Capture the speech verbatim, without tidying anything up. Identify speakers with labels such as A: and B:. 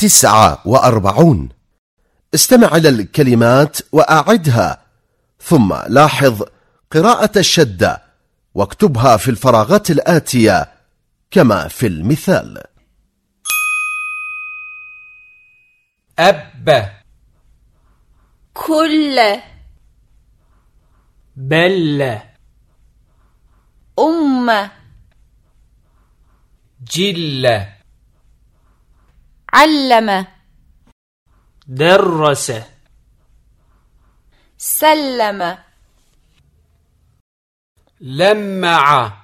A: تسعة وأربعون. استمع إلى الكلمات وأعدها، ثم لاحظ قراءة الشدة واكتبها في الفراغات الآتية كما في المثال.
B: أب،
C: كل،
B: بل،
C: أم،
B: جل،
C: علم،
B: درس،
C: سلم،
B: لمع،